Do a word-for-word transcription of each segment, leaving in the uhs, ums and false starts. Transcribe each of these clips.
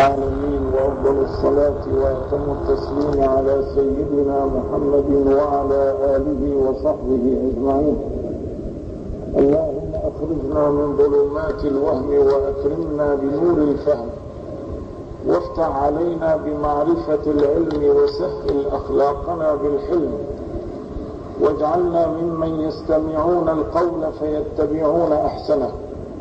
العالمين، وأفضل الصلاة وأتم التسليم على سيدنا محمد وعلى آله وصحبه أجمعين. اللهم أخرجنا من ظلمات الوهم وأكرمنا بنور الفهم، وافتح علينا بمعرفة العلم وسهل أخلاقنا بالحلم، واجعلنا ممن يستمعون القول فيتبعون أحسنه.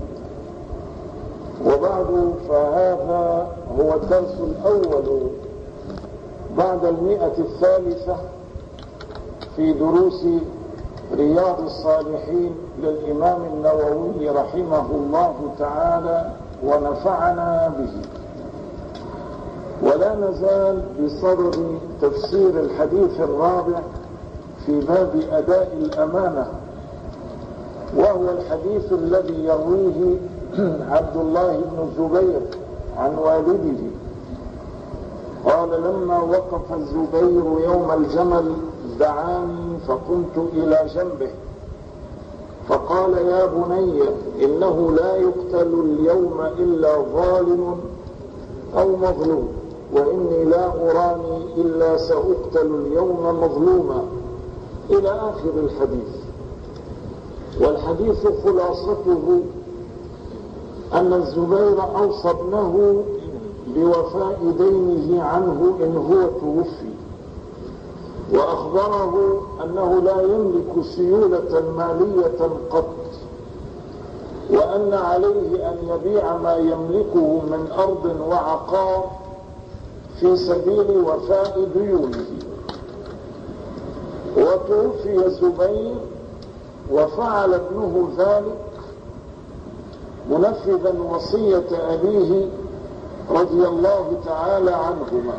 وبعد، فهذا هو الدرس الأول بعد المئة الثالثة في دروس رياض الصالحين للإمام النووي رحمه الله تعالى ونفعنا به. ولا نزال بصدد تفسير الحديث الرابع في باب أداء الأمانة، وهو الحديث الذي يرويه عبد الله بن الزبير عن والده قال: لما وقف الزبير يوم الجمل دعاني فقمت إلى جنبه فقال: يا بني، إنه لا يقتل اليوم إلا ظالم أو مظلوم، وإني لا أراني إلا سأقتل اليوم مظلوما، إلى آخر الحديث. والحديث خلاصته أن الزبير أوصى ابنه بوفاء دينه عنه إن هو توفي، وأخبره أنه لا يملك سيولة مالية قط، وأن عليه أن يبيع ما يملكه من أرض وعقار في سبيل وفاء ديونه. وتوفي الزبير وفعل ابنه ذلك منفذا وصية أبيه رضي الله تعالى عنهما.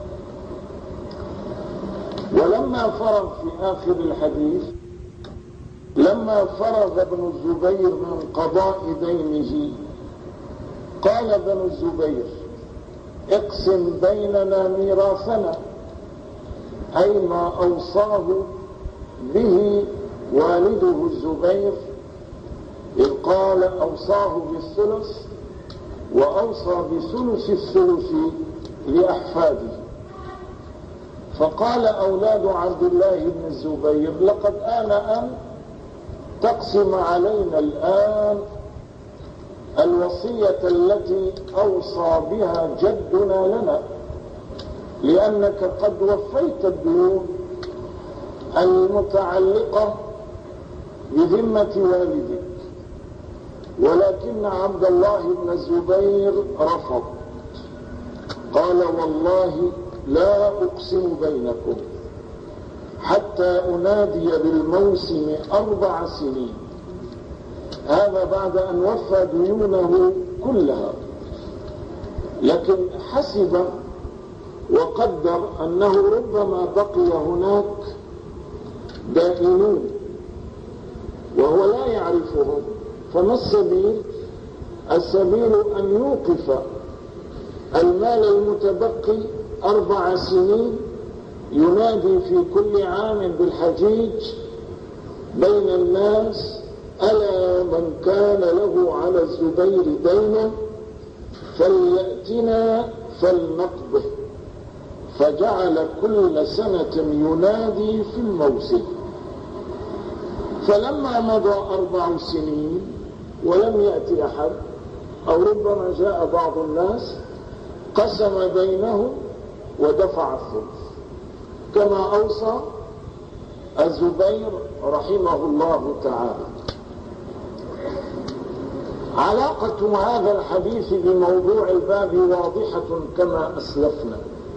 ولما فرغ في آخر الحديث، لما فرغ ابن الزبير من قضاء دينه، قال ابن الزبير: اقسم بيننا ميراثنا، أي ما أوصاه به والده الزبير، إذ قال أوصاه بالثلث وأوصى بثلث الثلث لأحفاده. فقال أولاد عبد الله بن الزبير: لقد آن أن تقسم علينا الآن الوصية التي أوصى بها جدنا لنا، لأنك قد وفيت الديون المتعلقة بذمة والدك. ولكن عبد الله بن الزبير رفض، قال: والله لا أقسم بينكم حتى أنادي بالموسم أربع سنين. هذا بعد أن وفى ديونه كلها، لكن حسب وقدر أنه ربما بقي هناك دائنون وهو لا يعرفهم، فما السبيل؟ السبيل أن يوقف المال المتبقي أربع سنين، ينادي في كل عام بالحجيج بين الناس: ألا من كان له على الزبير دينا فليأتنا فلنقضه. فجعل كل سنة ينادي في الموسم. فلما مضى أربع سنين ولم يأتي أحد، أو ربما جاء بعض الناس، قسم بينهم ودفع الثلث كما أوصى الزبير رحمه الله تعالى. علاقة هذا الحديث بموضوع الباب واضحة كما أسلفنا.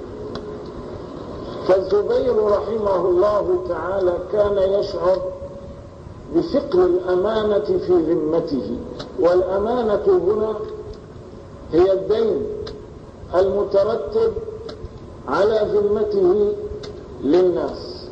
فالزبير رحمه الله تعالى كان يشعر بثقل الأمانة في ذمته، والأمانة هنا هي الدين المترتب على ذمته للناس.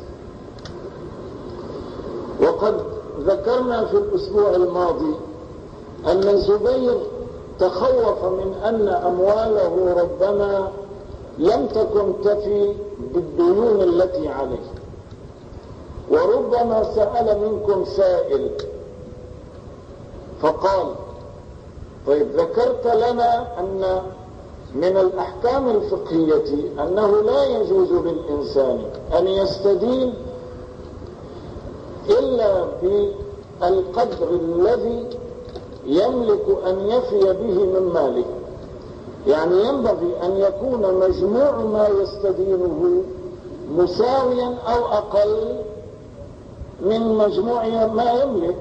وقد ذكرنا في الأسبوع الماضي أن الزبير تخوف من أن أمواله ربما لم تكن تفي بالديون التي عليه، وربما سأل منكم سائل فقال: طيب ذكرت لنا أن من الأحكام الفقهية أنه لا يجوز للإنسان أن يستدين إلا بالقدر الذي يملك أن يفي به من ماله. يعني ينبغي أن يكون مجموع ما يستدينه مساويا أو أقل من مجموع ما يملك.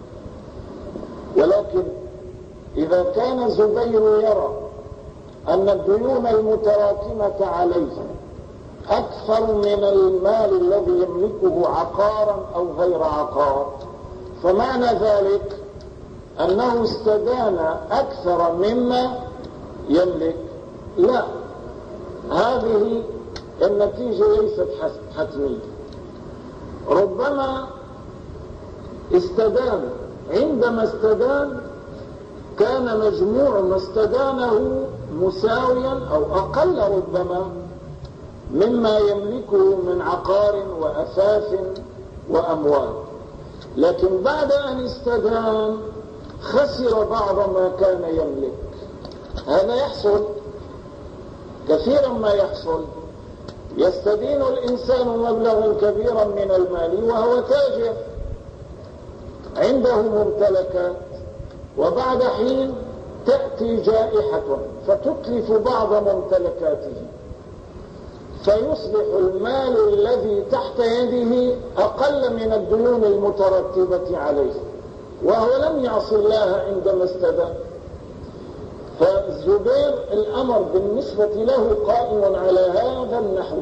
ولكن إذا كان الزبير يرى أن الديون المتراكمة عليه أكثر من المال الذي يملكه عقارا أو غير عقار، فمعنى ذلك أنه استدان أكثر مما يملك. لا، هذه النتيجة ليست حتمية. ربما استدان، عندما استدان كان مجموع ما استدانه مساويا أو أقل ربما مما يملكه من عقار وأثاث وأموال، لكن بعد أن استدان خسر بعض ما كان يملك. هذا يحصل كثيرا، ما يحصل يستدين الإنسان مبلغا كبيرا من المال وهو تاجر عنده ممتلكات، وبعد حين تأتي جائحة فتتلف بعض ممتلكاته، فيصبح المال الذي تحت يده أقل من الديون المترتبة عليه، وهو لم يعص الله عندما استدان. فالزبير الأمر بالنسبة له قائم على هذا النحو.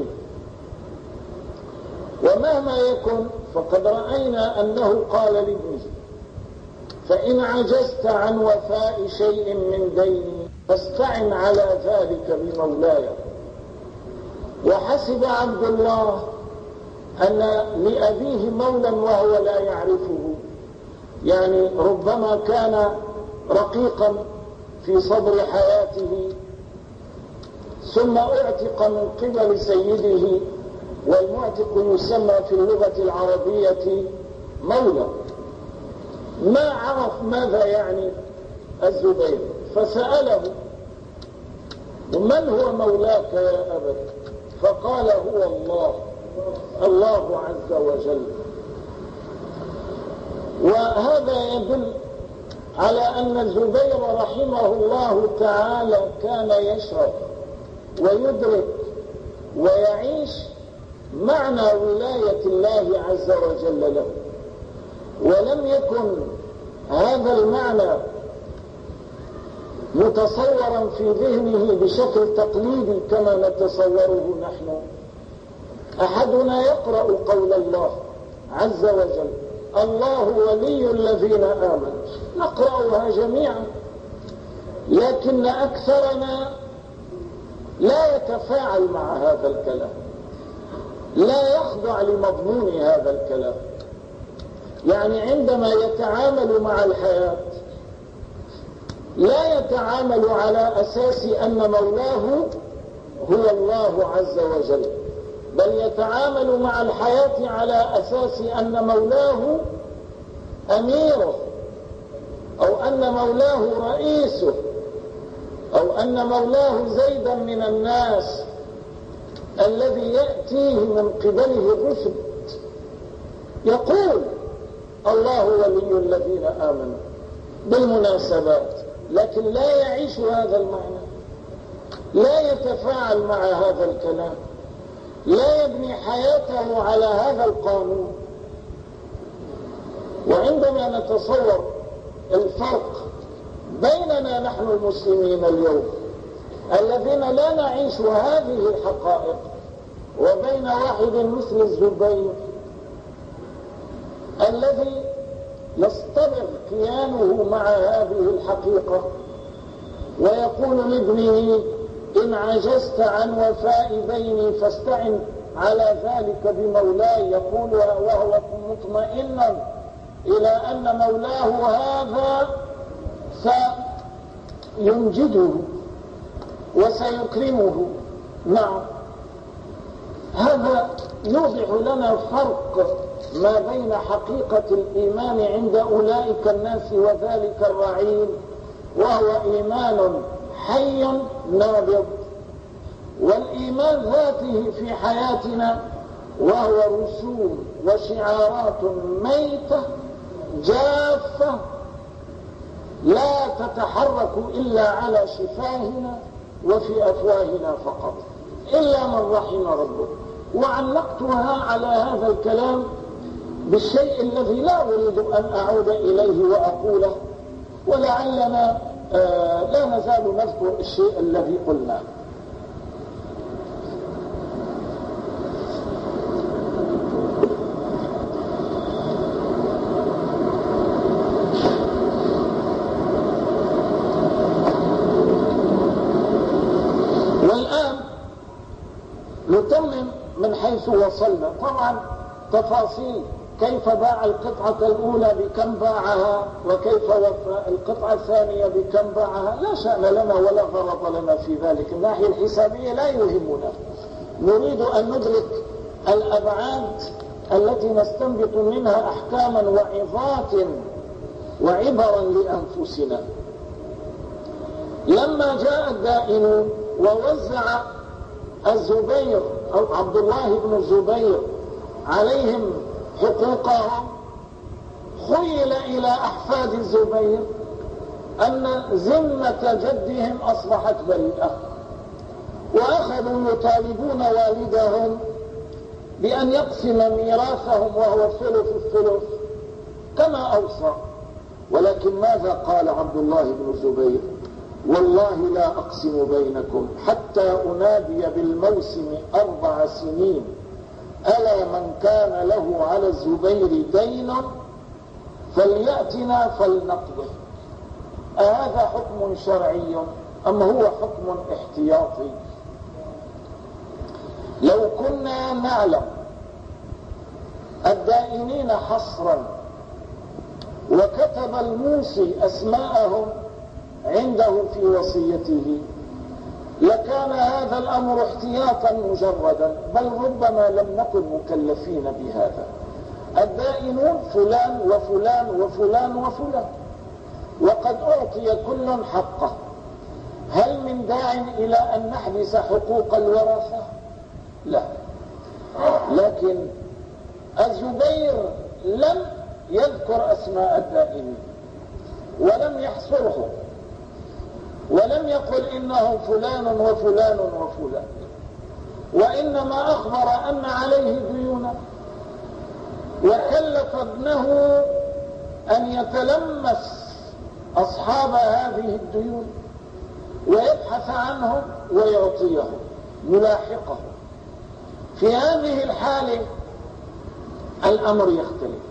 ومهما يكن فقد رأينا أنه قال لابنه: فإن عجزت عن وفاء شيء من ديني فاستعن على ذلك بمولاي. وحسب عبد الله أن لأبيه مولا وهو لا يعرفه، يعني ربما كان رقيقا في صدر حياته ثم اعتق من قبل سيده، والمعتق يسمى في اللغة العربية مولا. ما عرف ماذا يعني الزبير، فسأله: من هو مولاك يا أبت؟ فقال: هو الله، الله عز وجل. وهذا يدل على أن الزبير رحمه الله تعالى كان يشرف ويدرك ويعيش معنى ولاية الله عز وجل له، ولم يكن هذا المعنى متصورا في ذهنه بشكل تقليدي كما نتصوره نحن. أحدنا يقرأ قول الله عز وجل: الله ولي الذين آمنوا، نقرأها جميعا، لكن أكثرنا لا يتفاعل مع هذا الكلام، لا يخضع لمضمون هذا الكلام. يعني عندما يتعامل مع الحياة لا يتعامل على أساس أن مولاه هو الله عز وجل، بل يتعامل مع الحياة على أساس أن مولاه أميره، أو أن مولاه رئيسه، أو أن مولاه زيدا من الناس الذي يأتيه من قبله الرشد. يقول: الله ولي الذين آمنوا بالمناسبات، لكن لا يعيش هذا المعنى، لا يتفاعل مع هذا الكلام، لا يبني حياته على هذا القانون. وعندما نتصور الفرق بيننا نحن المسلمين اليوم الذين لا نعيش هذه الحقائق وبين واحد مثل الزبير الذي يستمر كيانه مع هذه الحقيقة ويقول لابنه: إن عجزت عن وفاء ديني فاستعن على ذلك بمولاي، يقولها وهو مطمئنا إلى أن مولاه هذا سينجده وسيكرمه. نعم، هذا يوضح لنا فرق ما بين حقيقة الإيمان عند أولئك الناس وذلك الرعيل، وهو إيمان حي نابض، والإيمان ذاته في حياتنا وهو رسوم وشعارات ميتة جافة لا تتحرك إلا على شفاهنا وفي أفواهنا فقط إلا من رحم ربه. وعلقتها على هذا الكلام بالشيء الذي لا أريد أن أعود إليه وأقوله، ولعلنا آه لا نزال نذكر الشيء الذي قلناه. والآن نتمم من حيث وصلنا. طبعا تفاصيل كيف باع القطعة الأولى بكم باعها، وكيف وفى القطعة الثانية بكم باعها، لا شأن لنا ولا غرض لنا في ذلك. الناحية الحسابية لا يهمنا، نريد أن ندرك الأبعاد التي نستنبط منها أحكاما وعظات وعبرا لأنفسنا. لما جاء الدائن ووزع الزبير أو عبد الله بن الزبير عليهم حقوقهم، خيل إلى أحفاد الزبير أن ذمة جدهم أصبحت بريئة، وأخذوا يطالبون والدهم بأن يقسم ميراثهم وهو ثلث الثلث كما أوصى. ولكن ماذا قال عبد الله بن الزبير؟ والله لا أقسم بينكم حتى أنادي بالموسم أربع سنين، ألا من كان له على الزبير دين فليأتنا فلنقضه. أهذا حكم شرعي أم هو حكم احتياطي؟ لو كنا نعلم الدائنين حصرا وكتب الموصي أسماءهم عنده في وصيته لكان هذا الأمر احتياطا مجردا، بل ربما لم نكن مكلفين بهذا. الدائنون فلان وفلان وفلان وفلان، وقد أعطي كل حقه. هل من داع إلى أن نحبس حقوق الورثة؟ لا. لكن الزبير لم يذكر أسماء الدائنين ولم يحصرهم، ولم يقل إنه فلان وفلان وفلان، وإنما أخبر أن عليه ديونا، وكلف ابنه أن يتلمس أصحاب هذه الديون ويبحث عنهم ويعطيهم يلاحقهم. في هذه الحالة الأمر يختلف.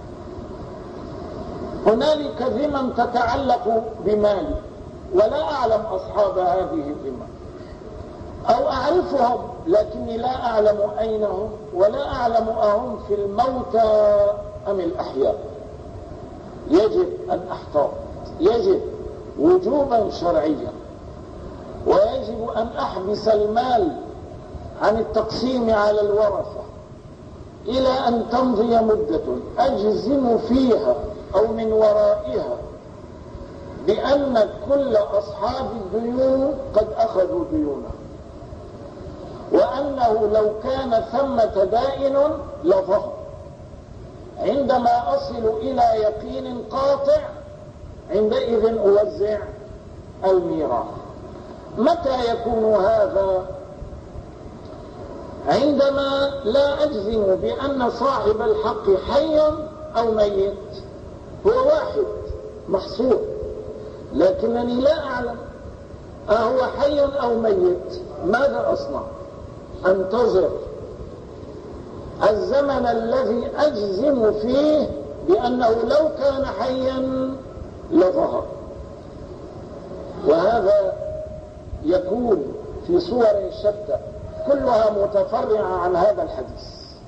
هنالك ذمم تتعلق بمالي ولا أعلم أصحاب هذه الذمم، أو أعرفهم لكني لا أعلم أين هم، ولا أعلم أهم في الموتى أم الأحياء. يجب أن أحتاط، يجب وجوبا شرعيا، ويجب أن أحبس المال عن التقسيم على الورثة إلى أن تمضي مدة أجزم فيها أو من ورائها بأن كل أصحاب الديون قد أخذوا ديونهم، وأنه لو كان ثمة دائن لظهر. عندما أصل إلى يقين قاطع عندئذ أوزع الميراث. متى يكون هذا؟ عندما لا أجزم بأن صاحب الحق حي أو ميت، هو واحد محصور، لكنني لا أعلم أهو حي أو ميت. ماذا أصنع؟ أنتظر الزمن الذي أجزم فيه بأنه لو كان حيا لظهر. وهذا يكون في صور شتى كلها متفرعة عن هذا الحديث.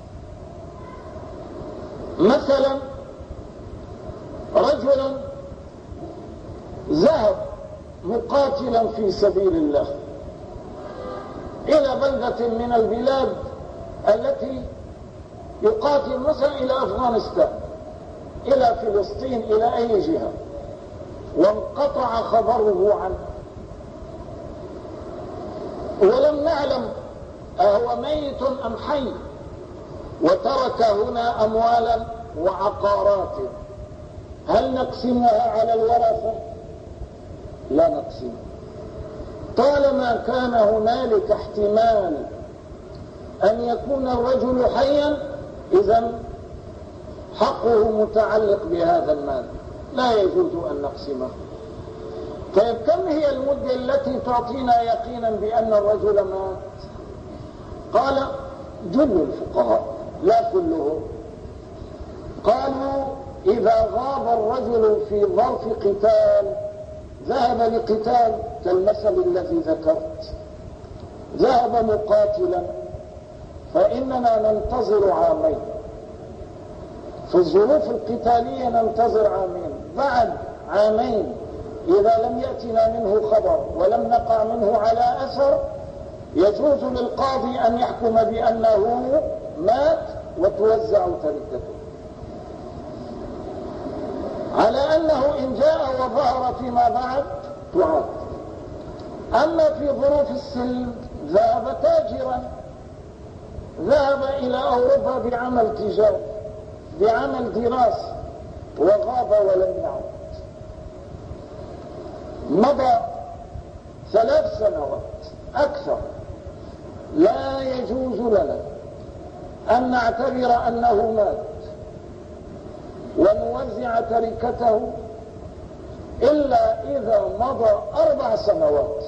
مثلا رجل ذهب مقاتلا في سبيل الله إلى بلدة من البلاد التي يقاتل، مثلا إلى أفغانستان، إلى فلسطين، إلى أي جهة، وانقطع خبره عنه، ولم نعلم أهو ميت أم حي، وترك هنا أموالا وعقارات، هل نقسمها على الورثة؟ لا نقسمها. طالما كان هنالك احتمال أن يكون الرجل حيا، إذن حقه متعلق بهذا المال، لا يجوز أن نقسمه. طيب كم هي المدة التي تعطينا يقينا بأن الرجل مات؟ قال جل الفقهاء لا كلهم، قالوا إذا غاب الرجل في ظرف قتال، ذهب لقتال كالمثل الذي ذكرت، ذهب مقاتلا، فإننا ننتظر عامين. في الظروف القتالية ننتظر عامين، بعد عامين إذا لم يأتنا منه خبر ولم نقع منه على أثر، يجوز للقاضي أن يحكم بأنه مات وتوزع تركته، على أنه إن جاء وظهر فيما بعد تعاد. أما في ظروف السلم ذهب تاجرا، ذهب إلى أوروبا بعمل تجاري، بعمل دراسي، وغاب ولم يعد، مضى ثلاث سنوات أكثر، لا يجوز لنا أن نعتبر أنه مات ونوزع تركته إلا إذا مضى أربع سنوات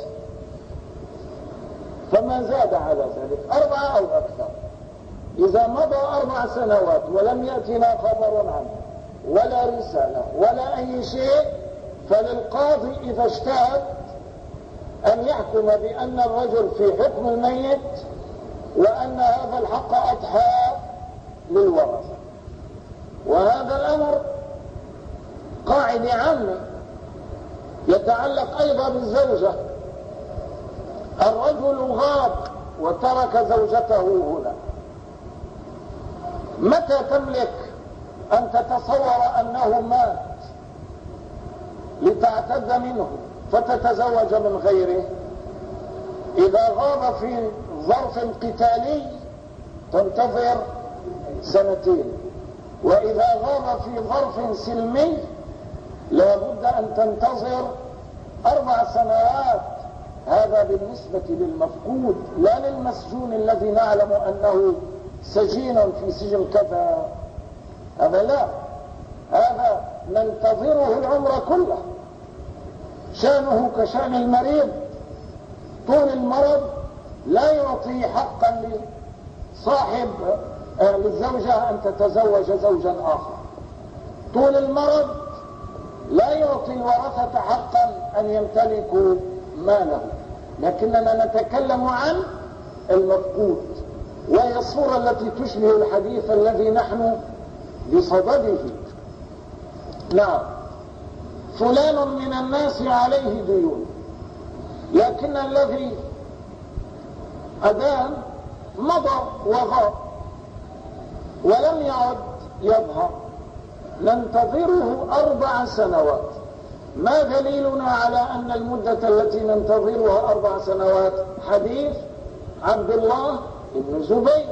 فما زاد على ذلك، أربعة أو أكثر. إذا مضى أربع سنوات ولم يأتنا خبر عنه ولا رسالة ولا أي شيء، فللقاضي إذا اجتهد أن يحكم بأن الرجل في حكم الميت، وأن هذا الحق أضحى للورثة. وهذا الأمر قاعدة عامة يتعلق أيضا بالزوجة. الرجل غاب وترك زوجته هنا، متى تملك أن تتصور أنه مات لتعتد منه فتتزوج من غيره؟ إذا غاب في ظرف قتالي تنتظر سنتين، وإذا غاب في ظرف سلمي لابد أن تنتظر أربع سنوات. هذا بالنسبة للمفقود، لا للمسجون الذي نعلم أنه سجين في سجن كذا، هذا لا، هذا ننتظره العمر كله، شأنه كشأن المريض. طول المرض لا يعطي حقا لصاحب للزوجة أن تتزوج زوجا آخر، طول المرض لا يعطي الورثة حقا أن يمتلكوا ماله، لكننا نتكلم عن المفقود، وهي الصورة التي تشبه الحديث الذي نحن بصدده. نعم، فلان من الناس عليه ديون، لكن الذي أدان مضى وغاب ولم يعد يظهر، ننتظره أربع سنوات. ما دليلنا على أن المدة التي ننتظرها أربع سنوات؟ حديث عبد الله بن زبير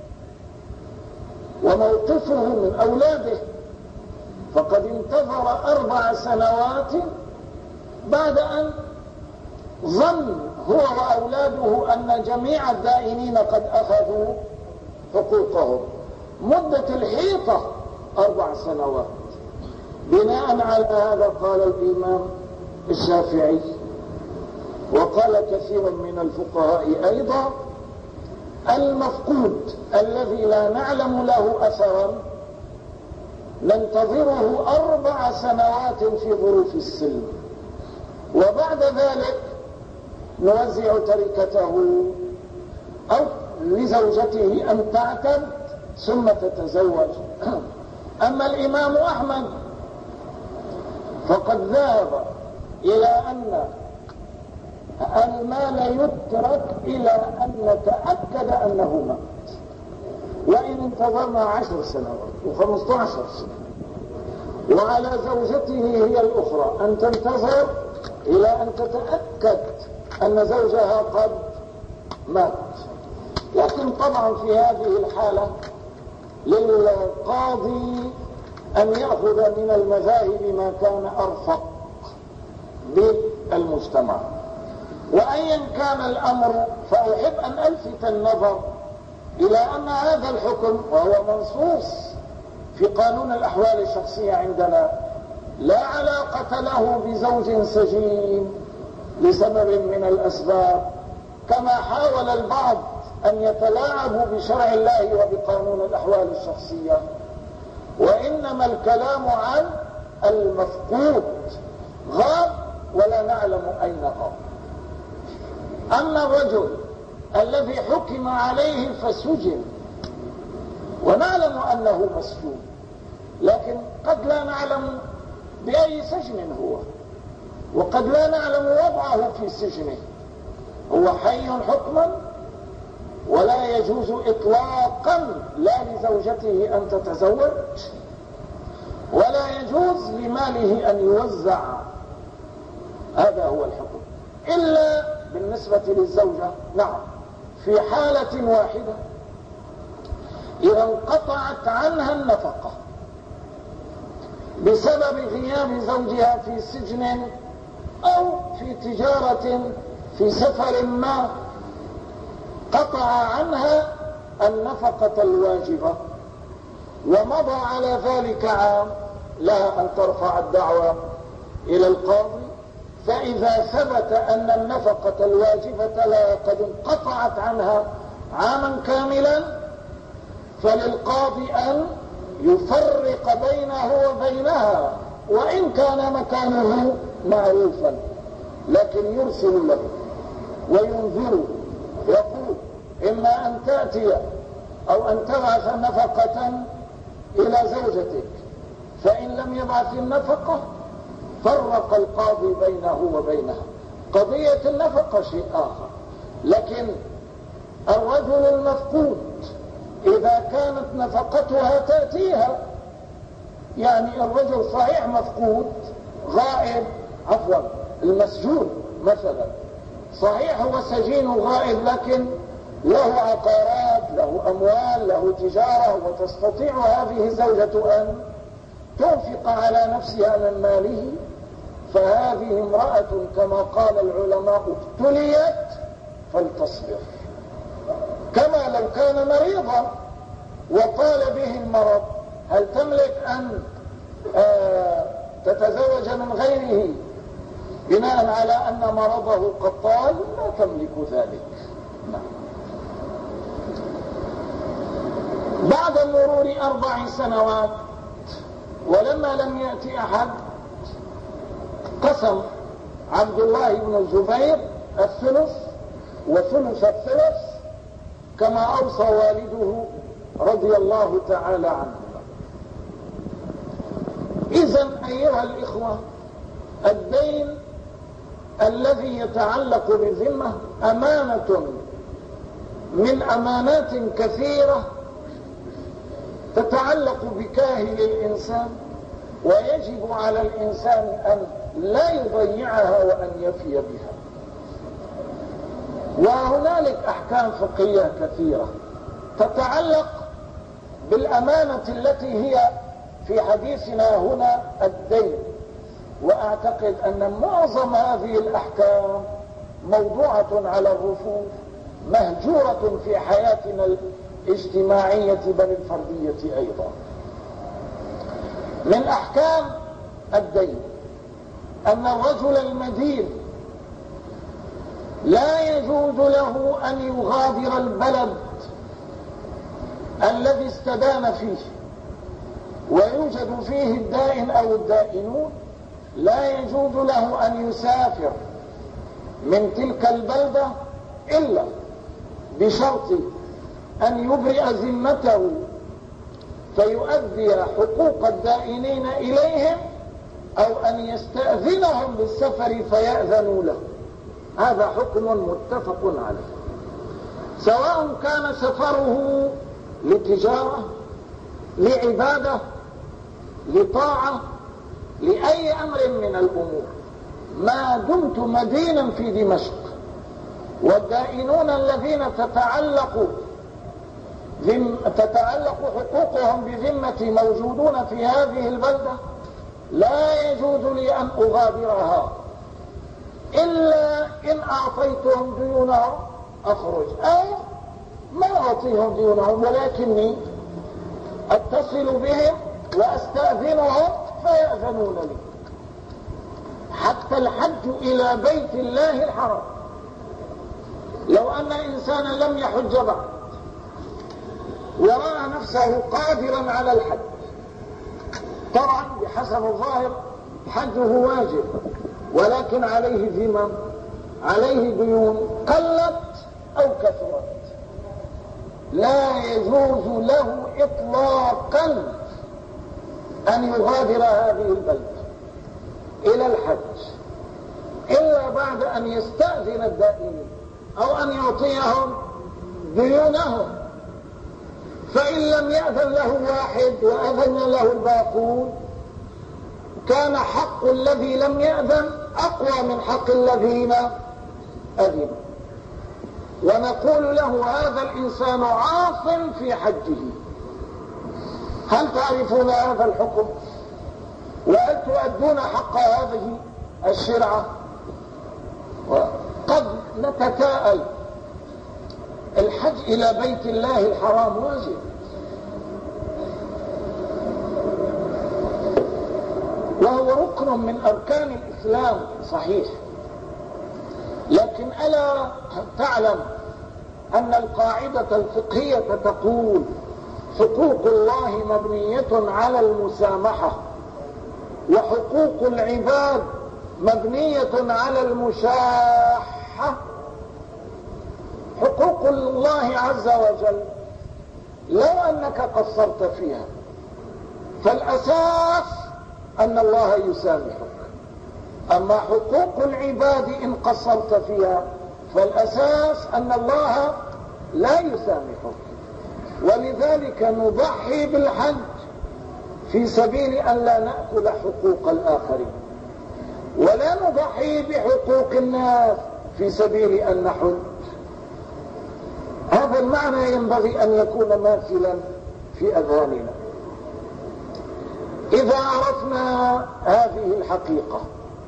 وموقفه من أولاده، فقد انتظر أربع سنوات بعد أن ظن هو وأولاده أن جميع الدائنين قد أخذوا حقوقهم. مدة الحيطة أربع سنوات. بناء على هذا قال الإمام الشافعي وقال كثير من الفقهاء أيضا: المفقود الذي لا نعلم له أثرا ننتظره أربع سنوات في ظروف السلم، وبعد ذلك نوزع تركته أو لزوجته أن تعتد ثم تتزوج. أما الإمام أحمد فقد ذهب إلى أن المال يترك إلى أن نتأكد أنه مات، وإن انتظرنا عشر سنوات وخمسة عشر سنة، وعلى زوجته هي الأخرى أن تنتظر إلى أن تتأكد أن زوجها قد مات. لكن طبعا في هذه الحالة للقاضي أن يأخذ من المذاهب ما كان أرفق بالمجتمع. وأيا كان الأمر فأحب أن ألفت النظر إلى أن هذا الحكم، وهو منصوص في قانون الأحوال الشخصية عندنا، لا علاقة له بزوج سجين لسبب من الأسباب، كما حاول البعض أن يتلاعبوا بشرع الله وبقانون الأحوال الشخصية، وإنما الكلام عن المفقود غاب ولا نعلم أين غاب. أما الرجل الذي حكم عليه فسجن ونعلم أنه مسجون، لكن قد لا نعلم بأي سجن هو، وقد لا نعلم وضعه في سجنه، هو حي حكما ولا يجوز إطلاقا لا لزوجته أن تتزوج ولا يجوز لماله أن يوزع. هذا هو الحكم، إلا بالنسبة للزوجة نعم في حالة واحدة، إذا انقطعت عنها النفقة بسبب غياب زوجها في سجن أو في تجارة في سفر ما، قطع عنها النفقة الواجبة ومضى على ذلك عام، لها أن ترفع الدعوة إلى القاضي، فإذا ثبت أن النفقة الواجبة لها قد انقطعت عنها عاما كاملا فللقاضي أن يفرق بينه وبينها، وإن كان مكانه معروفا، لكن يرسل له وينذره يقول إما أن تأتي أو أن تبعث نفقة إلى زوجتك، فإن لم يبعث النفقة فرق القاضي بينه وبينها. قضية النفقة شيء آخر، لكن الرجل المفقود إذا كانت نفقتها تأتيها، يعني الرجل صحيح مفقود غائب، عفوا المسجون مثلا صحيح هو سجين غائب، لكن له عقارات، له أموال، له تجارة، وتستطيع هذه الزوجة أن تنفق على نفسها من ماله، فهذه امرأة كما قال العلماء ابتليت فلتصبر، كما لو كان مريضا وطال به المرض، هل تملك أن آه تتزوج من غيره بناء على أن مرضه قد طال؟ لا تملك ذلك. نعم. بعد مرور أربع سنوات ولما لم يأتي أحد، قسم عبد الله بن الزبير الثلث وثلث الثلث كما أوصى والده رضي الله تعالى عنه. إذن أيها الإخوة، الدين الذي يتعلق بالذمة أمانة من أمانات كثيرة تتعلق بكاهل الإنسان، ويجب على الإنسان أن لا يضيعها وأن يفي بها. وهنالك أحكام فقهية كثيرة تتعلق بالأمانة التي هي في حديثنا هنا الدين، وأعتقد أن معظم هذه الأحكام موضوعة على الرفوف، مهجورة في حياتنا الاجتماعية بل الفردية أيضا. من أحكام الدين أن الرجل المدين لا يجوز له أن يغادر البلد الذي استدان فيه ويوجد فيه الدائن أو الدائنون، لا يجوز له أن يسافر من تلك البلدة إلا بشرط أن يبرئ ذمته فيؤدي حقوق الدائنين إليهم، أو أن يستأذنهم بالسفر فيأذنوا له. هذا حكم متفق عليه، سواء كان سفره لتجارة، لعبادة، لطاعة، لأي أمر من الأمور، ما دمت مدينا في دمشق والدائنون الذين تتعلق تتعلق حقوقهم بذمتي موجودون في هذه البلدة، لا يجوز لي أن أغادرها إلا إن أعطيتهم ديونهم أخرج، أو ما أعطيهم ديونهم ولكني أتصل بهم وأستأذنهم فيأذنون لي. حتى الحج إلى بيت الله الحرام، لو أن إنسانا لم يحج بعد ورأى نفسه قادرا على الحج، طبعا بحسب الظاهر حجه واجب، ولكن عليه ذمم، عليه ديون قلت أو كثرت، لا يجوز له إطلاقا أن يغادر هذه البلدة إلى الحج إلا بعد أن يستأذن الدائمين أو أن يعطيهم ديونهم. فإن لم يأذن له واحد وأذن له الباقون، كان حق الذي لم يأذن أقوى من حق الذين أذنوا، ونقول له هذا الإنسان عاص في حجه. هل تعرفون هذا الحكم؟ وهل تؤدون حق هذه الشرعة؟ وقد نتساءل، الحج إلى بيت الله الحرام واجب، وهو ركن من أركان الإسلام صحيح، لكن ألا تعلم أن القاعدة الفقهية تقول حقوق الله مبنية على المسامحة، وحقوق العباد مبنية على المشاحة. حقوق الله عز وجل لو أنك قصرت فيها فالأساس أن الله يسامحك، أما حقوق العباد إن قصرت فيها فالأساس أن الله لا يسامحك. ولذلك نضحي بالحج في سبيل أن لا نأكل حقوق الآخرين، ولا نضحي بحقوق الناس في سبيل أن نحج. هذا المعنى ينبغي أن يكون ماثلا في أذهاننا. إذا عرفنا هذه الحقيقة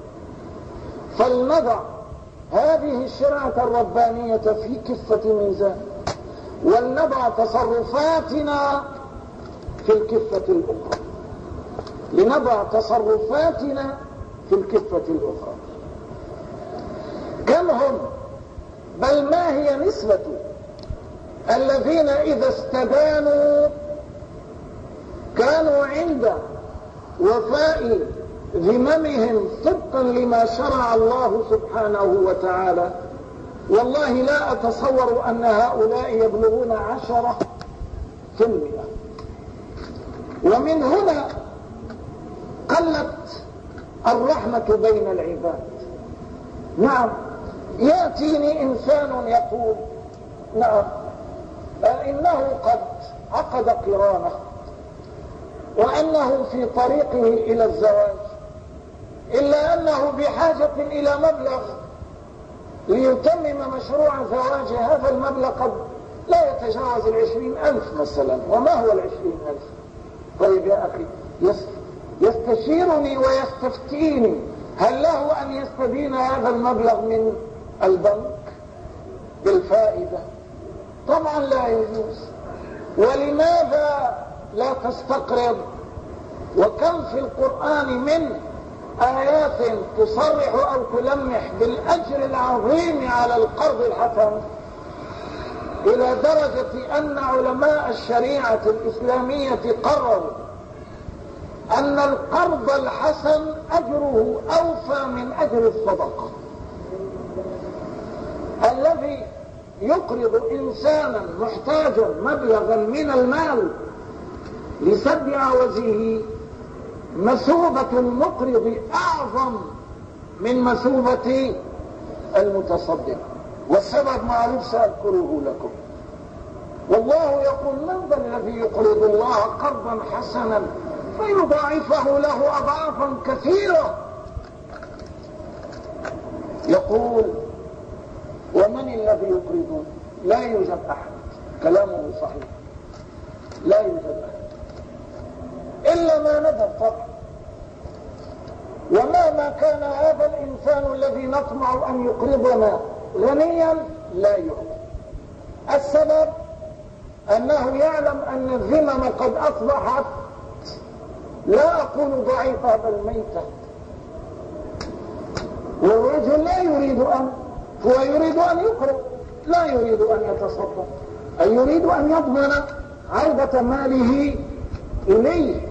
فلنضع هذه الشريعة الربانية في كفة ميزان، ولنضع تصرفاتنا في الكفة الأخرى، لنضع تصرفاتنا في الكفة الأخرى. كم هم، بل ما هي نسبة الذين إذا استدانوا كانوا عند وفاء ذممهم طبقا لما شرع الله سبحانه وتعالى؟ والله لا أتصور أن هؤلاء يبلغون عشرة في المئة. ومن هنا قلت الرحمة بين العباد. نعم، يأتيني إنسان يقول نعم إنه قد عقد قرانه وأنه في طريقه إلى الزواج، إلا أنه بحاجة إلى مبلغ ليتمم مشروع زواج. هذا المبلغ قد لا يتجاوز العشرين ألف مثلا. وما هو العشرين ألف؟ طيب يا أخي، يستشيرني ويستفتيني هل له أن يستدين هذا المبلغ من البنك بالفائدة؟ طبعا لا يجوز. ولماذا لا تستقرض؟ وكم في القرآن من آيات تصرح أو تلمح بالأجر العظيم على القرض الحسن، إلى درجة أن علماء الشريعة الإسلامية قرروا أن القرض الحسن أجره أوفى من أجر الصدقة. الذي يقرض إنسانا محتاجا مبلغا من المال لسد عوزه، مثوبة المقرض أعظم من مثوبة المتصدق، والسبب معروف سأذكره لكم. والله يقول من ذا الذي يقرض الله قرضا حسنا فيضاعفه له أضعافا كثيرة. يقول ومن الذي يقرضون؟ لا يوجد أحد. كلامه صحيح، لا يوجد أحد إلا ما ندر طبعا. ومهما كان هذا الإنسان الذي نطمع أن يقرضنا غنيا لا يعطي. السبب أنه يعلم أن الذمم قد أصبحت، لا أقول ضعيفة بل ميتة. والرجل لا يريد أن هو يريد أن يقرض، لا يريد أن يتصدق، أي يريد أن يضمن عودة ماله إليه.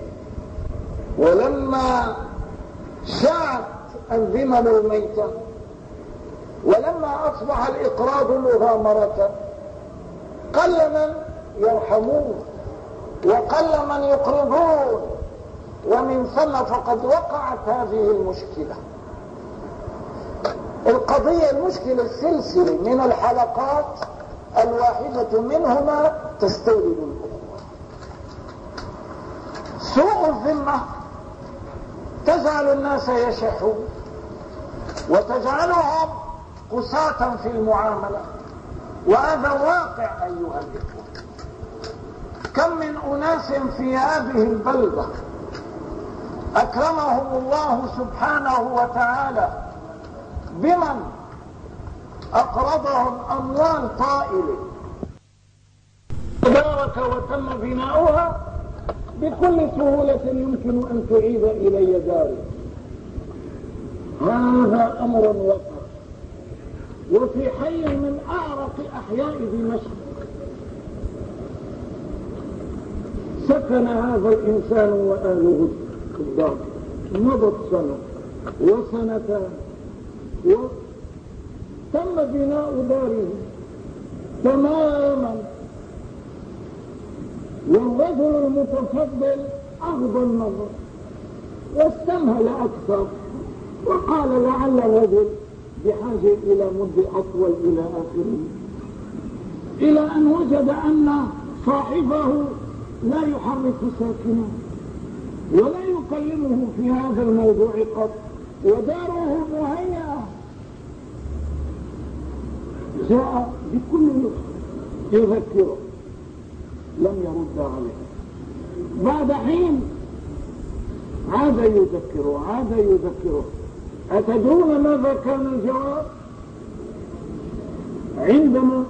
ولما شاعت الذمم الميتة، ولما أصبح الإقراض مغامرة، قل من يرحمون وقل من يقرضون، ومن ثم فقد وقعت هذه المشكلة. القضية المشكلة السلسلة من الحلقات الواحدة منهما تستورد الأخرى. سوء الذمة تجعل الناس يشحون وتجعلهم قساة في المعاملة، وهذا واقع أيها الإخوة. كم من أناس في هذه البلدة أكرمهم الله سبحانه وتعالى بمن أقرضهم أموال طائلة تبارك وتم بناؤها بكل سهولة يمكن أن تعيد إلي داري. هذا أمر وقع، وفي حي من أعرق أحياء دمشق سكن هذا الإنسان وأهله الدار. مضت سنة وسنتان وتم بناء داره تماما، والرجل المتفضل أغضى النظر واستمهل أكثر، وقال لعل الرجل بحاجة إلى مدة أطول إلى آخره، إلى أن وجد أن صاحبه لا يحرك ساكنا ولا يكلمه في هذا الموضوع قط، وداره مهيئة. جاء بكل يذكره، لم يرد عليه. بعد حين عاد يذكره عاد يذكره أتدرون ماذا كان الجواب؟ عندما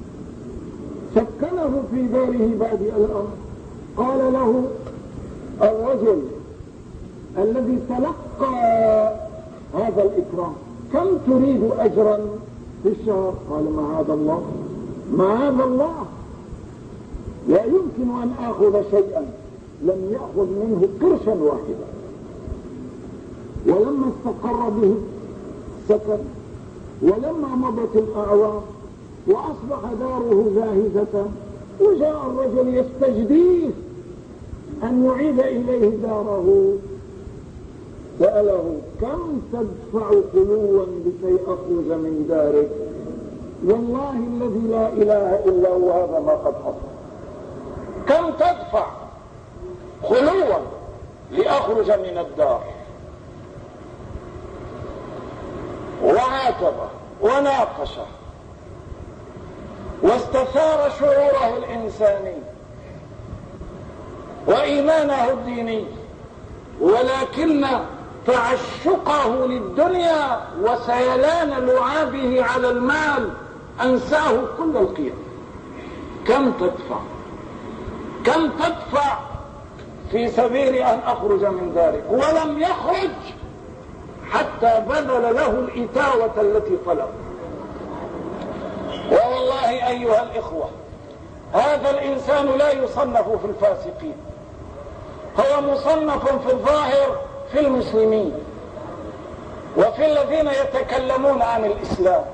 سكنه في داره بعد الأمر قال له الرجل الذي تلقى هذا الإكرام: كم تريد أجرا في الشهر؟ قال: معاذ الله معاذ الله، لا يمكن أن آخذ شيئا لم يأخذ منه قرشا واحدا. ولما استقر به سكن، ولما مضت الأعوام وأصبح داره زاهدة، وجاء الرجل يستجديه أن يعيد إليه داره، سأله: كم تدفع خلوا لكي أخرج من دارك؟ والله الذي لا إله إلا هو هذا ما قد حصل. كم تدفع خلوا لأخرج من الدار؟ وعاتبه وناقشه واستثار شعوره الإنساني وإيمانه الديني، ولكن تعشقه للدنيا وسيلان لعابه على المال أنساه كل القيم. كم تدفع كم تدفع في سبيل أن أخرج من دارك؟ ولم يخرج حتى بذل له الإتاوة التي طلب. والله أيها الإخوة، هذا الإنسان لا يصنف في الفاسقين، هو مصنف في الظاهر في المسلمين وفي الذين يتكلمون عن الإسلام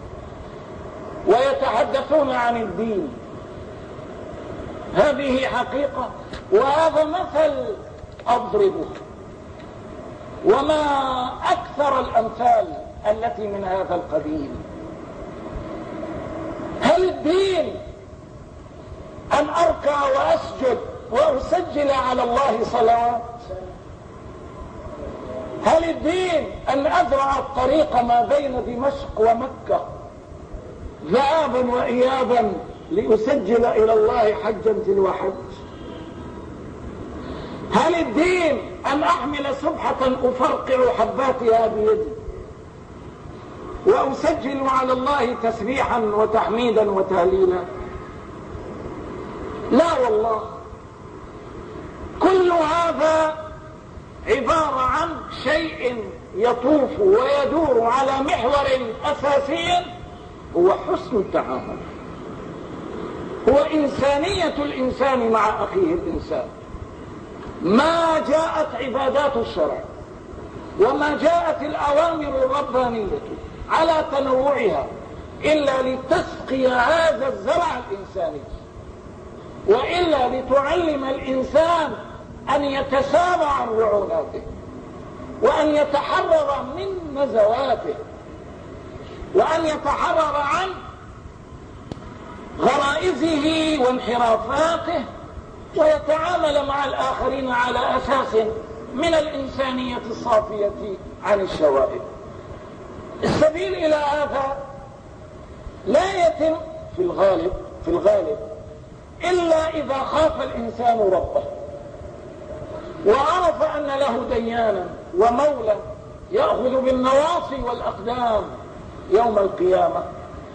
ويتحدثون عن الدين. هذه حقيقة، وهذا مثل أضربه، وما أكثر الأمثال التي من هذا القبيل. هل الدين أن أركع وأسجد وأسجل على الله صلوات؟ هل الدين أن أزرع الطريق ما بين دمشق ومكة ذهابا وإيابا لأسجل إلى الله حجا تلو حج. هل الدين أن أحمل سبحة أفرقع حباتها بيدي وأسجل على الله تسبيحا وتحميدا وتهليلا؟ لا والله، كل هذا عبارة عن شيء يطوف ويدور على محور أساسي هو حسن التعامل، هو إنسانية الإنسان مع أخيه الإنسان. ما جاءت عبادات الشرع وما جاءت الأوامر الربانية على تنوعها إلا لتسقي هذا الزرع الإنساني، وإلا لتعلم الإنسان أن يتسامى عن رعوناته وأن يتحرر من نزواته وأن يتحرر عن غرائزه وانحرافاته ويتعامل مع الآخرين على أساس من الإنسانية الصافية عن الشوائب. السبيل إلى هذا لا يتم في الغالب في الغالب إلا إذا خاف الإنسان ربه وعرف أن له ديانا ومولى يأخذ بالنواصي والأقدام يوم القيامة،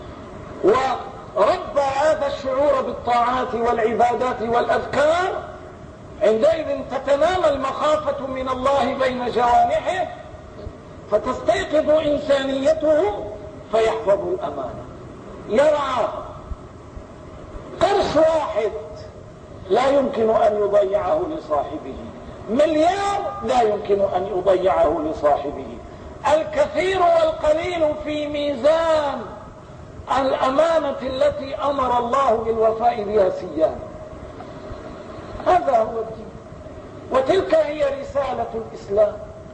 وربى هذا الشعور بالطاعات والعبادات والأذكار. عندئذ تتنام المخافة من الله بين جوانحه فتستيقظ إنسانيته فيحفظ الأمانة. يرعى قرش واحد لا يمكن أن يضيعه لصاحبه، مليار لا يمكن أن يضيعه لصاحبه. الكثير والقليل في ميزان الأمانة التي أمر الله بالوفاء بها سيان. هذا هو الدين، وتلك هي رسالة الإسلام.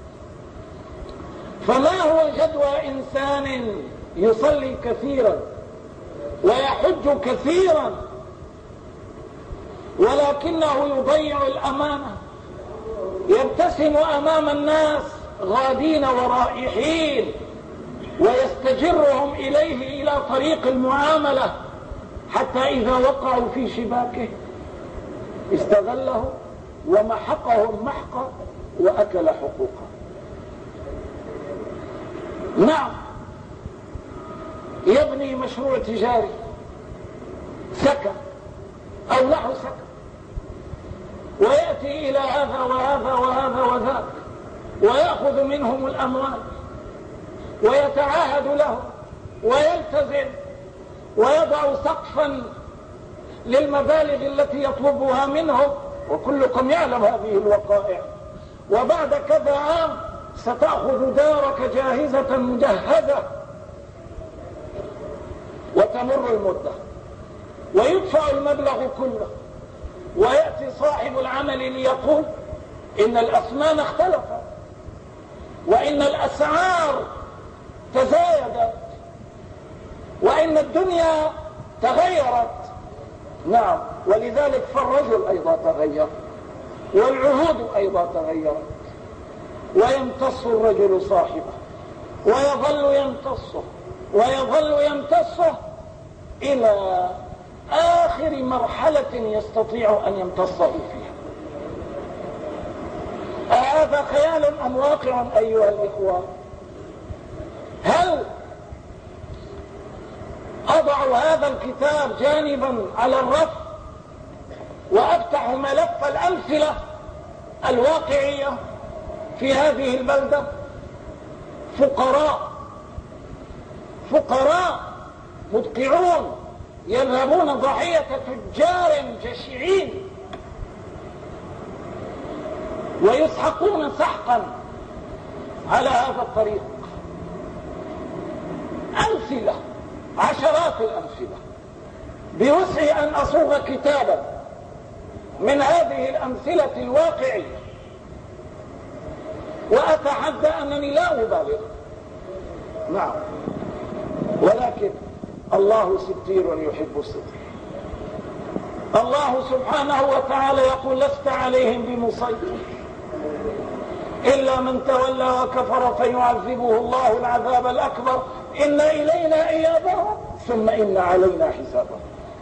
فما هو جدوى إنسان يصلي كثيرا ويحج كثيرا ولكنه يضيع الأمانة، يبتسم أمام الناس غادين ورائحين ويستجرهم إليه إلى طريق المعاملة، حتى إذا وقعوا في شباكه استغله ومحقهم محقا وأكل حقوقه. نعم، يبني مشروع تجاري سكن أو نحو سكن ويأتي إلى هذا وهذا وهذا وذاك ويأخذ منهم الأموال ويتعاهد له ويلتزم ويضع سقفا للمبالغ التي يطلبها منهم، وكلكم يعلم هذه الوقائع. وبعد كذا عام ستأخذ دارك جاهزة مجهزة وتمر المدة ويدفع المبلغ كله، ويأتي صاحب العمل ليقول إن الأثمان اختلفت وإن الأسعار تزايدت وإن الدنيا تغيرت. نعم، ولذلك فالرجل أيضا تغير والعهود أيضا تغيرت، ويمتص الرجل صاحبه ويظل يمتصه ويظل يمتصه إلى آخر مرحلة يستطيع أن يمتصه فيها. أهذا خيال أم واقع أيها الإخوة؟ هل أضع هذا الكتاب جانبا على الرف وأفتح ملف الأمثلة الواقعية في هذه البلدة؟ فقراء فقراء مدقعون يذهبون ضحية تجار جشعين ويسحقون سحقا على هذا الطريق. أمثلة، عشرات الأمثلة. بوسعي أن أصوغ كتابا من هذه الأمثلة الواقعية، وأتحدى أنني لا أبالغ. نعم، ولكن الله ستير يحب الستر. الله سبحانه وتعالى يقول لست عليهم بمسيطر إلا من تولى وكفر فيعذبه الله العذاب الأكبر إن إلينا إيابهم ثم إن علينا حسابهم.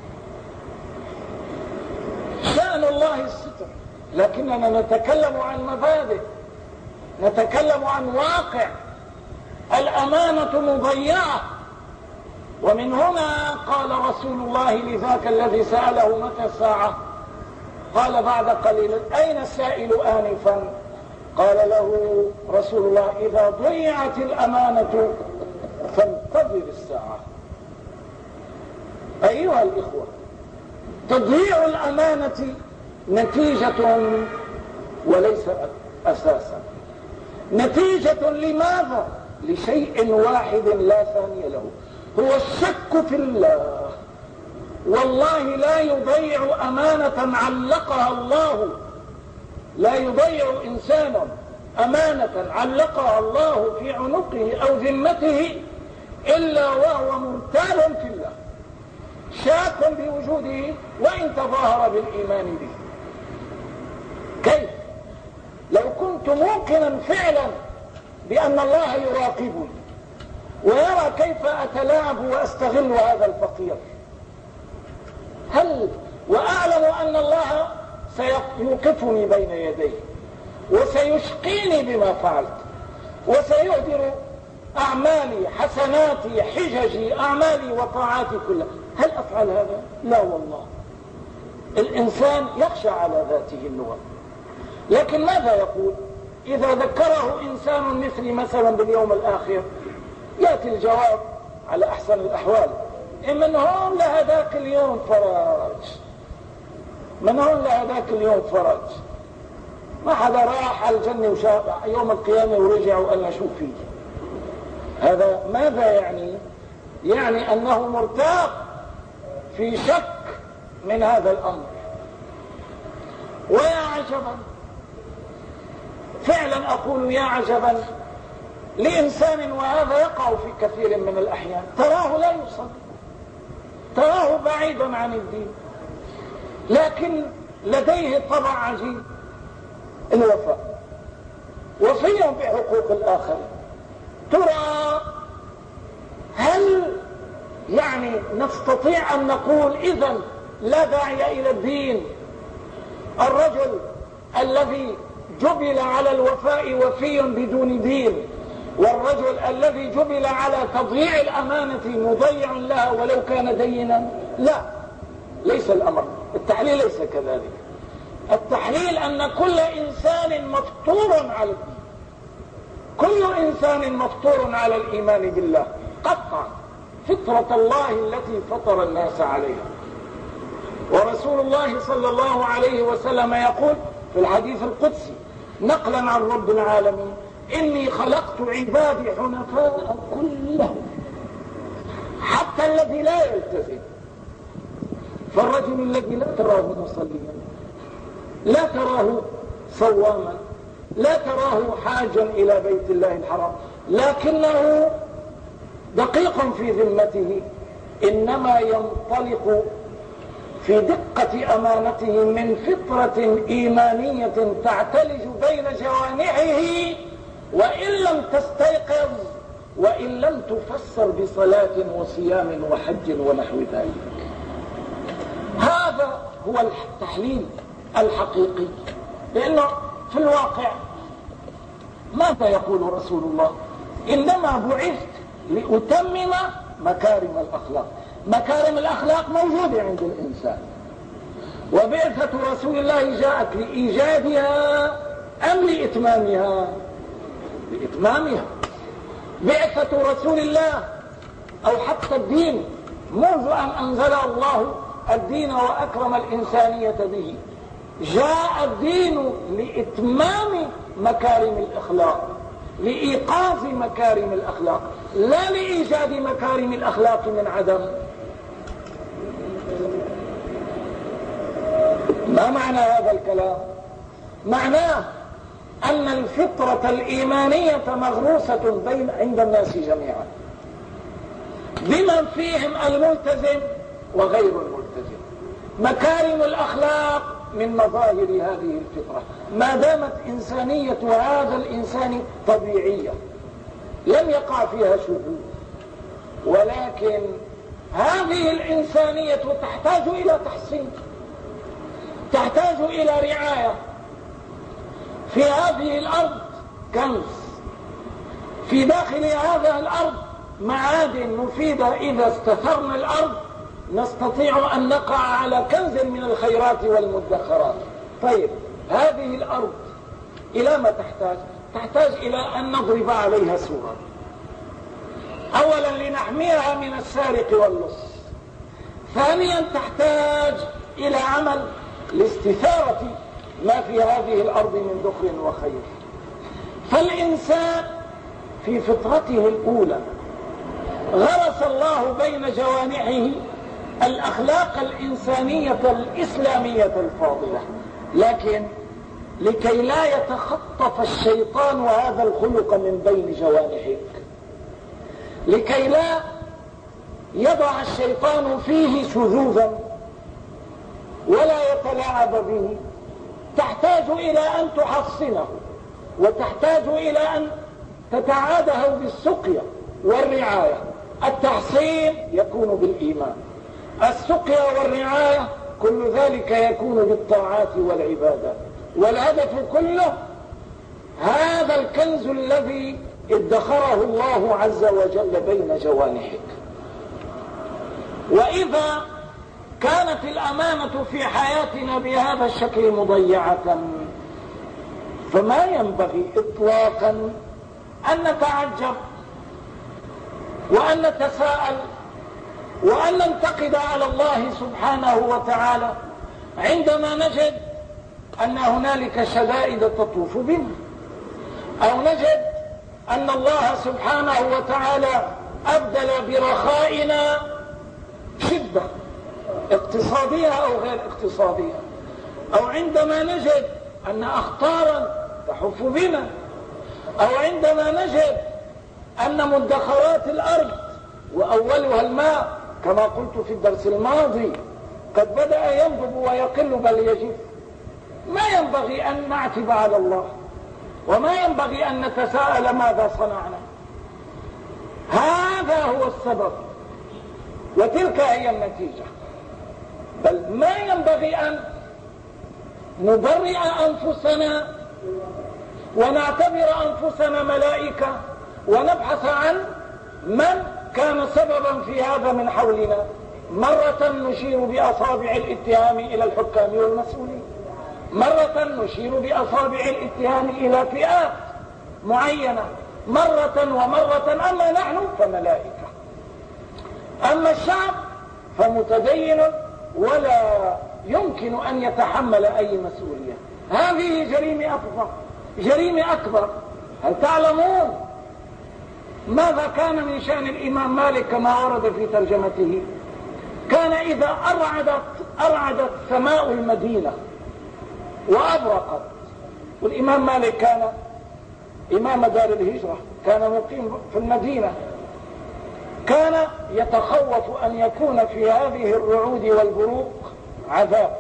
شأن الله الستر، لكننا نتكلم عن مبادئ، نتكلم عن واقع. الأمانة مضيعة. ومن هنا قال رسول الله لذاك الذي سأله متى الساعة، قال بعد قليل: أين السائل آنفا؟ قال له رسول الله: إذا ضيعت الأمانة فانتظر الساعة. أيها الإخوة، تضييع الأمانة نتيجة وليس أساسا. نتيجة لماذا؟ لشيء واحد لا ثاني له، هو الشك في الله. والله لا يضيع أمانة علقها الله، لا يضيع إنسان أمانة علقها الله في عنقه أو ذمته إلا وهو مرتاب في الله، شاك بوجوده وإن تظاهر بالإيمان به. كيف؟ لو كنت موقنا فعلا بأن الله يراقبني ويرى كيف أتلاعب وأستغل هذا الفقير، هل وأعلم أن الله سيوقفني بين يديه وسيشقيني بما فعلت وسيهدر أعمالي، حسناتي، حججي، أعمالي وطاعاتي كلها، هل أفعل هذا؟ لا والله. الإنسان يخشى على ذاته اللغة. لكن ماذا يقول إذا ذكره إنسان مثلي مثلا باليوم الآخر؟ يأتي الجواب على أحسن الأحوال: من هون لهذاك اليوم فرج، من هون لهذاك اليوم فرج. ما حدا راح على الجنة وشاف يوم القيامة ورجع وقال شو فيه. هذا ماذا يعني؟ يعني أنه مرتاب في شك من هذا الأمر. ويا عجبا، فعلا أقول يا عجبا لإنسان، وهذا يقع في كثير من الأحيان، تراه لا يصلي، تراه بعيدا عن الدين، لكن لديه طبع عجيب: الوفاء، وفي بحقوق الآخرين. ترى هل يعني نستطيع أن نقول إذن لا داعي إلى الدين؟ الرجل الذي جبل على الوفاء وفي بدون دين، والرجل الذي جبل على تضييع الأمانة مضيع لها ولو كان دينا؟ لا، ليس الأمر. التحليل ليس كذلك. التحليل أن كل إنسان مفطور على الدين، كل إنسان مفطور على الإيمان بالله قطعا، فطرة الله التي فطر الناس عليها. ورسول الله صلى الله عليه وسلم يقول في الحديث القدسي نقلا عن رب العالمين: إني خلقت عبادي حنفاء كلهم، حتى الذي لا يلتزم. فالرجل الذي لا تراه مصليا، لا تراه صواما، لا تراه حاجا إلى بيت الله الحرام، لكنه دقيق في ذمته، إنما ينطلق في دقة أمانته من فطرة إيمانية تعتلج بين جوانحه، وإن لم تستيقظ وإن لم تفسر بصلاة وصيام وحج ونحو ذلك. هذا هو التحليل الحقيقي. لأنه في الواقع ماذا يقول رسول الله؟ إنما بعثت لأتمم مكارم الأخلاق. مكارم الأخلاق موجودة عند الإنسان، وبعثة رسول الله جاءت لإيجادها أم لإتمامها؟ لإتمامها. بعثة رسول الله أو حتى الدين منذ أن أنزل الله الدين وأكرم الإنسانية به، جاء الدين لإتمام مكارم الأخلاق، لإيقاظ مكارم الأخلاق، لا لإيجاد مكارم الأخلاق من عدم. ما معنى هذا الكلام؟ معناه أن الفطرة الإيمانية مغروسة بين عند الناس جميعا، بمن فيهم الملتزم وغير الملتزم. مكارم الأخلاق من مظاهر هذه الفطرة، ما دامت إنسانية هذا الإنسان طبيعية لم يقع فيها شذوذ. ولكن هذه الإنسانية تحتاج إلى تحصين، تحتاج إلى رعاية. في هذه الأرض كنز، في داخل هذه الأرض معادن مفيدة، إذا استثرنا الأرض نستطيع أن نقع على كنز من الخيرات والمدخرات. طيب هذه الأرض إلى ما تحتاج؟ تحتاج إلى أن نضرب عليها سورا، أولا لنحميها من السارق واللص، ثانيا تحتاج إلى عمل لاستثارة ما في هذه الأرض من ذخر وخير. فالإنسان في فطرته الأولى غرس الله بين جوانحه الأخلاق الإنسانية الإسلامية الفاضلة، لكن لكي لا يتخطف الشيطان هذا الخلق من بين جوانحك، لكي لا يضع الشيطان فيه شذوذا ولا يتلاعب به، تحتاج إلى أن تحصنه، وتحتاج إلى أن تتعاده بالسقيا والرعاية. التحصين يكون بالإيمان، السقيا والرعاية كل ذلك يكون بالطاعات والعبادات، والهدف كله هذا الكنز الذي ادخره الله عز وجل بين جوانحك. وإذا كانت الأمانة في حياتنا بهذا الشكل مضيعة، فما ينبغي إطلاقا أن نتعجب وأن نتساءل وأن ننتقد على الله سبحانه وتعالى عندما نجد أن هنالك شدائد تطوف بنا، أو نجد أن الله سبحانه وتعالى أبدل برخائنا شدة اقتصادية أو غير اقتصادية، أو عندما نجد أن أخطارا تحف بنا، أو عندما نجد أن مدخرات الأرض وأولها الماء كما قلت في الدرس الماضي قد بدأ ينضب ويقل بل يجف. ما ينبغي أن نعتب على الله، وما ينبغي أن نتساءل ماذا صنعنا. هذا هو السبب وتلك هي النتيجة. بل ما ينبغي أن نبرئ أنفسنا ونعتبر أنفسنا ملائكة ونبحث عن من كان سببا في هذا من حولنا. مرة نشير بأصابع الاتهام إلى الحكام والمسؤولين، مرة نشير بأصابع الاتهام إلى فئات معينة، مرة ومرة. أما نحن فملائكة، أما الشعب فمتدين ولا يمكن أن يتحمل أي مسؤولية. هذه جريمة أكبر، جريمة أكبر. هل تعلمون ماذا كان من شأن الإمام مالك كما ورد في ترجمته؟ كان إذا أرعدت, أرعدت سماء المدينة وأبرقت، والإمام مالك كان إمام دار الهجرة، كان مقيم في المدينة، كان يتخوف أن يكون في هذه الرعود والبروق عذاب،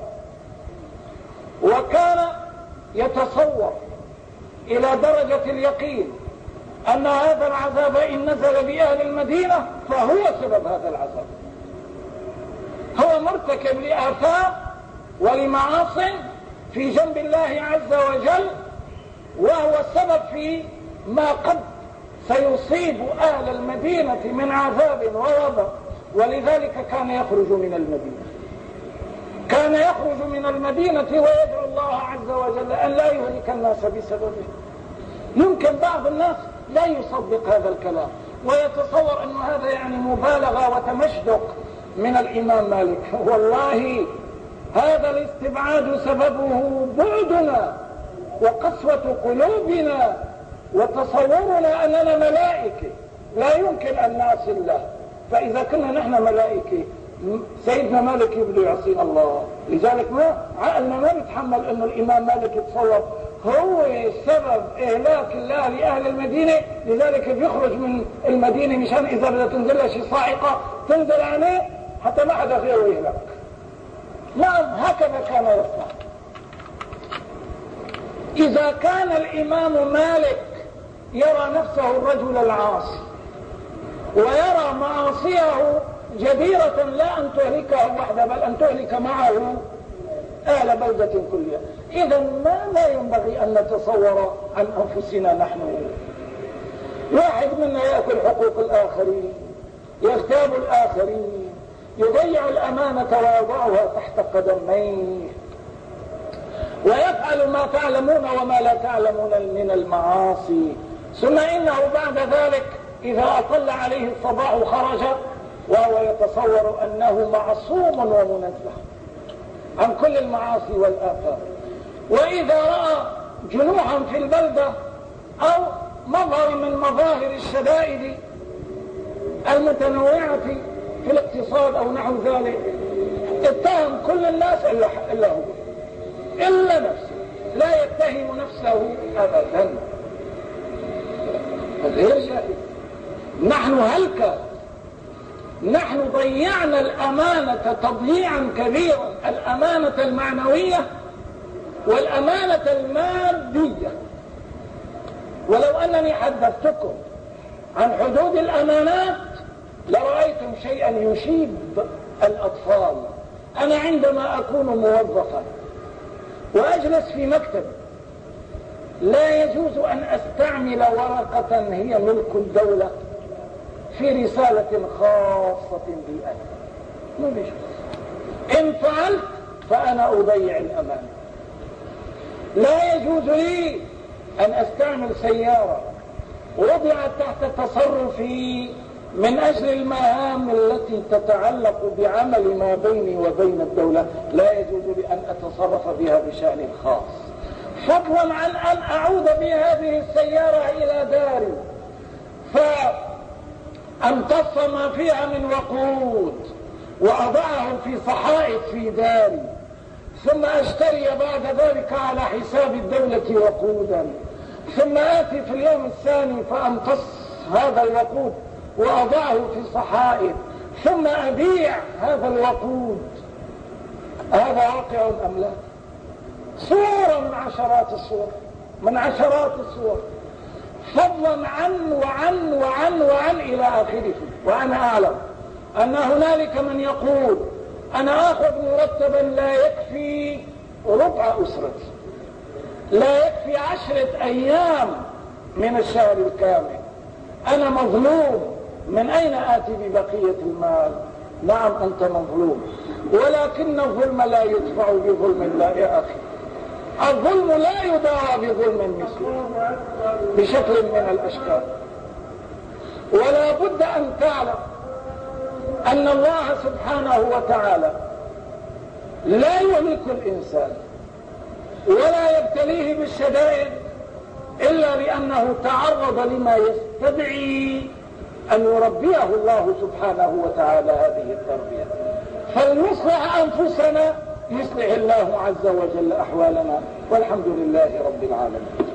وكان يتصور إلى درجة اليقين أن هذا العذاب إن نزل بأهل المدينة فهو سبب هذا العذاب، هو مرتكب لآثام ولمعاصٍ في جنب الله عز وجل، وهو السبب في ما قد سيصيب أهل المدينة من عذاب ووباء. ولذلك كان يخرج من المدينة، كان يخرج من المدينة ويدعو الله عز وجل أن لا يهلك الناس بسببه. يمكن بعض الناس لا يصدق هذا الكلام ويتصور أن هذا يعني مبالغة وتمشدق من الإمام مالك. والله هذا الاستبعاد سببه بعدنا وقسوة قلوبنا وتصورنا أننا ملائكة لا يمكن أن نعصي الله. فإذا كنا نحن ملائكة سيدنا مالك يبدو يعصينا الله. لذلك ما عقلنا ما نتحمل أن الإمام مالك يتصور هو سبب إهلاك الله لأهل المدينة، لذلك بيخرج من المدينة مشان إذا بدها تنزل شيء صاعقة تنزل عليه حتى ما حدا غيره يهلك. نعم هكذا كان يصنع. إذا كان الإمام مالك يرى نفسه الرجل العاصي ويرى معاصيه جديرة لا أن تهلكه وحده بل أن تهلك معه أهل بلدة كلها. إذا ماذا ينبغي أن نتصور عن أنفسنا نحن؟ واحد منا يأكل حقوق الآخرين، يغتاب الآخرين، يضيع الأمانة ويضعها تحت قدميه، ويفعل ما تعلمون وما لا تعلمون من المعاصي. ثم إنه بعد ذلك إذا أطل عليه الصباح خرج وهو يتصور أنه معصوم ومنزه عن كل المعاصي والآثام. وإذا رأى جنوحا في البلدة أو مظهر من مظاهر الشدائد المتنوعة في الاقتصاد أو نحو ذلك اتهم كل الناس إلا هو، إلا نفسه، لا يتهم نفسه أبدا. غير جائز. نحن هلكة، نحن ضيعنا الأمانة تضييعا كبيرا، الأمانة المعنوية والأمانة المادية. ولو أنني حدثتكم عن حدود الأمانات لرأيتم شيئا يشيب الأطفال. أنا عندما أكون موظفا وأجلس في مكتب لا يجوز أن أستعمل ورقة هي ملك الدولة في رسالة خاصة بي أنا. ما بيجوز. إن فعلت فأنا أضيع الأمانة. لا يجوز لي أن أستعمل سيارة وضعت تحت تصرفي من أجل المهام التي تتعلق بعمل ما بيني وبين الدولة، لا يجوز لي أن أتصرف بها بشأن خاص، فضلا عن أن أعود بهذه السيارة إلى داري فأمتص ما فيها من وقود وأضعه في صحائف في داري، ثم أشتري بعد ذلك على حساب الدولة وقودا، ثم آتي في اليوم الثاني فأمتص هذا الوقود وأضعه في صحائف، ثم أبيع هذا الوقود. هذا واقع أم لا؟ صورة من عشرات الصور، من عشرات الصور، فضلا عن وعن وعن وعن إلى آخره. وأنا أعلم أن هنالك من يقول أنا أخذ مرتبا لا يكفي ربع أسرتي، لا يكفي عشرة أيام من الشهر الكامل، أنا مظلوم، من أين آتي ببقية المال؟ نعم أنت مظلوم، ولكن الظلم لا يدفع بظلم الله يا أخي. الظلم لا يدعى بظلم مثله بشكل من الأشكال. ولا بد أن تعلم أن الله سبحانه وتعالى لا يهلك الإنسان ولا يبتليه بالشدائد إلا لأنه تعرض لما يستدعي أن يربيه الله سبحانه وتعالى هذه التربية. فلنصلح أنفسنا يصلح الله عز وجل أحوالنا، والحمد لله رب العالمين.